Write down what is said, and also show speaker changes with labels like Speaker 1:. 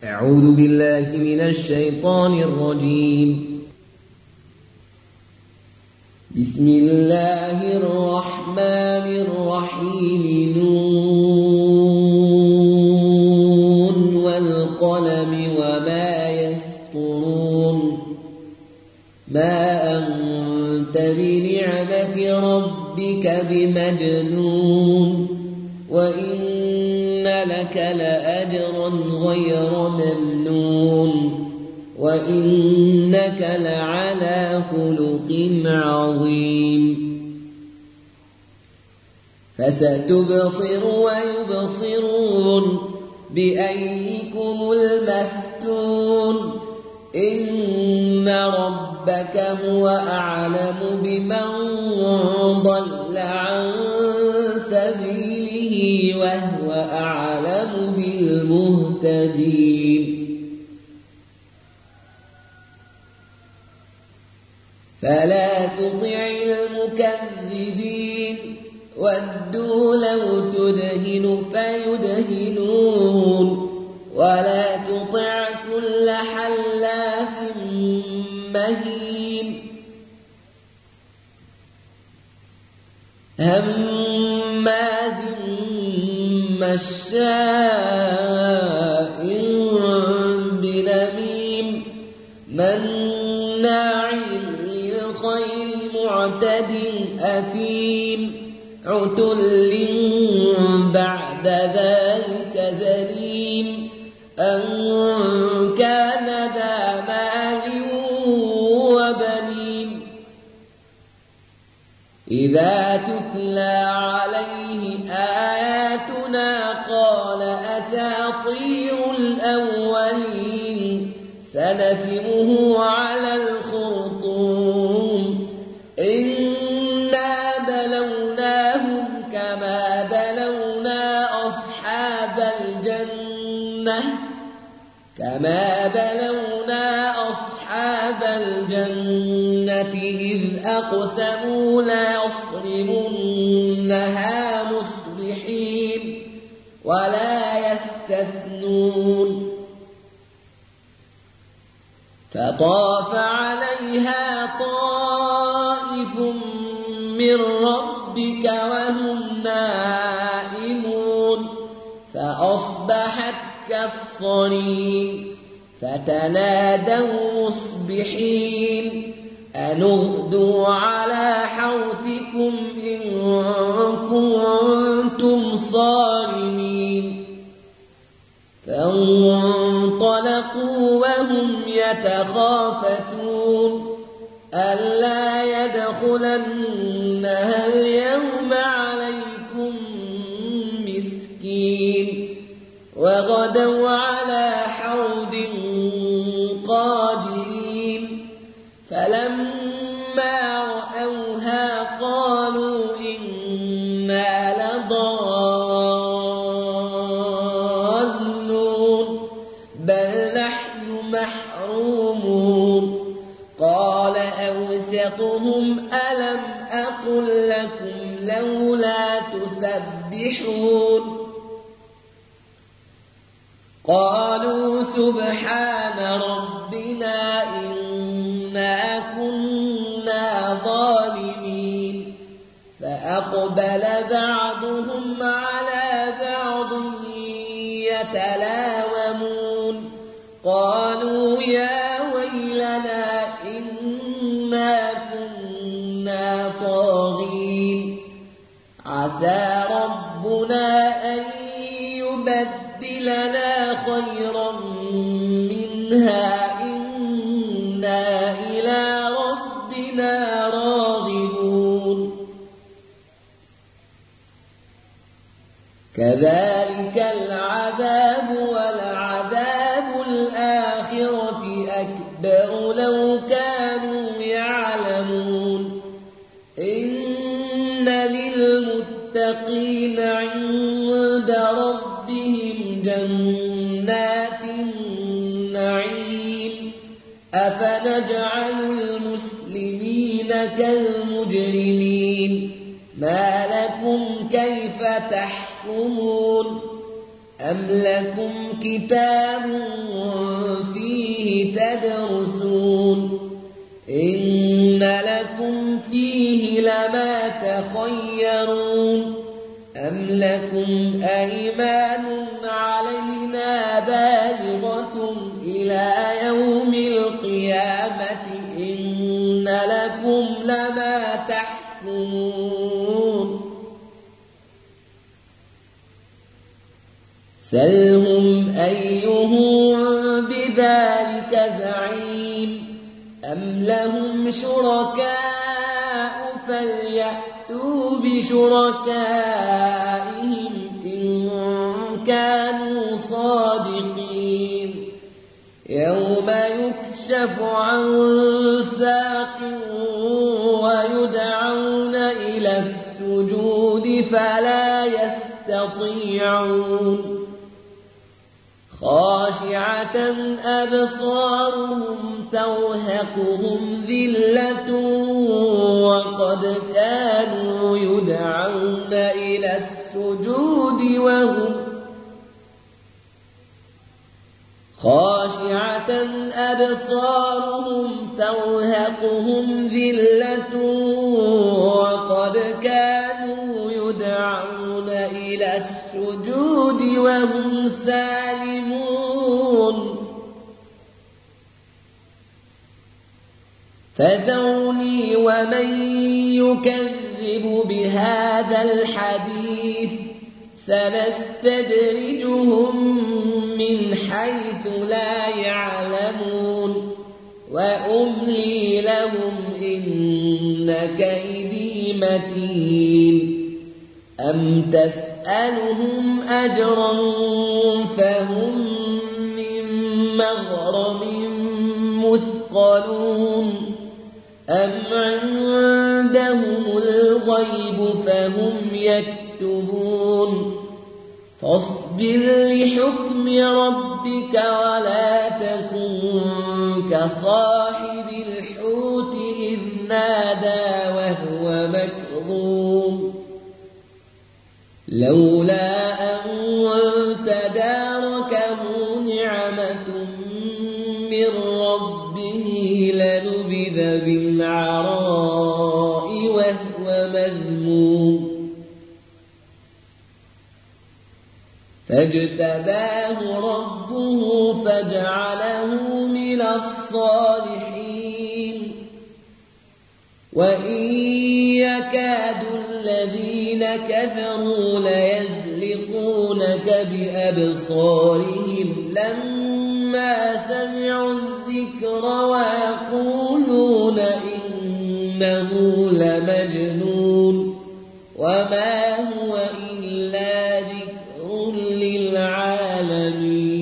Speaker 1: أعوذ بالله من الشيطان الرجيم. بسم الله الرحمن الرحيم. نون والقلم وما يسطرون. ما أنت بنعمة ربك بمجنون، وإن لك لأجرا غير ممنون، وإنك لعلى خلق عظيم. فستبصر ويبصرون بأيكم المفتون. إن ربك هو أعلم بمن ضل عن سبيله وهو أعلم بالمهتدين. فلا تطع المكذبين، ودوا لو تدهن فيدهنون. ولا تطع كل حلاف مهين، هماز مشاء بنميم، مناع للخير معتد أثيم، عتل بعد ذلك زنيم، أن كان ذا مال وبنين. إذا تتلى عليه آياتنا قال أساطير الأولين، سنسمه على الخرطوم. إنا بلوناهم كما بلونا أصحاب الجنة إذ أقسموا ليصرمنها مصبحين ولا يستثنون. فطاف عليها طائف من ربك وهم نائمون، فأصبحت كالصريم. فتنادوا مصبحين أن اغدوا على حرثكم إن كنتم صارمين. فانطلقوا وهم يتخافتون ألا يدخلنها اليوم عليكم مسكين. وغدوا على حرد قادرين. فلما رأوها قالوا إنا لضالون بل نحن محرومون. قال أوسطهم ألم أقل لكم لولا تسبحون. قالوا سبحان ربنا إنا كنا ظالمين. فأقبل بعضهم على بعض يتلاومون. قالوا يا ويلنا إنا كنا طاغين. عسى ربنا أن يبدلنا خيرا منها إنا إلى ربنا راغبون. كذلك العذاب ولعذاب الآخرة أكبر لو كانوا يعلمون. إن للمتقين عند ربهم جنات النعيم. أفنجعل المسلمين كالمجرمين؟ ما لكم كيف تحكمون؟ أم لكم كتاب يتطيرون أم لكم أيمان علينا بالغة إلى يوم القيامة إن لكم لما تحكمون سلهم أيهم بذلك زعيم أم لهم شركاء فليأتوا بشركائهم إن كانوا صادقين يوم يكشف عن ساق ويدعون إلى السجود فلا يستطيعون خاشعة أبصارهم ترهقهم ذلة وقد كانوا يدعون إلى السجود وهم خاشعة أبصارهم ترهقهم ذلة وقد كانوا يدعون إلى السجود وهم سالمون فذرني ومن يكذب بهذا الحديث سنستدرجهم من حيث لا يعلمون وأملي لهم إن كيدي متين أم تسألهم أجرا فهم من مغرم مثقلون أم عندهم الغيب فهم يكتبون فاصبر لحكم ربك ولا تكن كصاحب الحوت إذ نادى وهو مكظوم لولا أن تداركه نعمة من ربه لنبذ بالعراء وهو مذموم فاجتباه ربه فجعله من الصالحين وإن يكاد الذين كفروا ليزلقونك بأبصارهم لما سمعوا الذكر ويقولون إنه لمجنون وما هو إلا ذكر للعالمين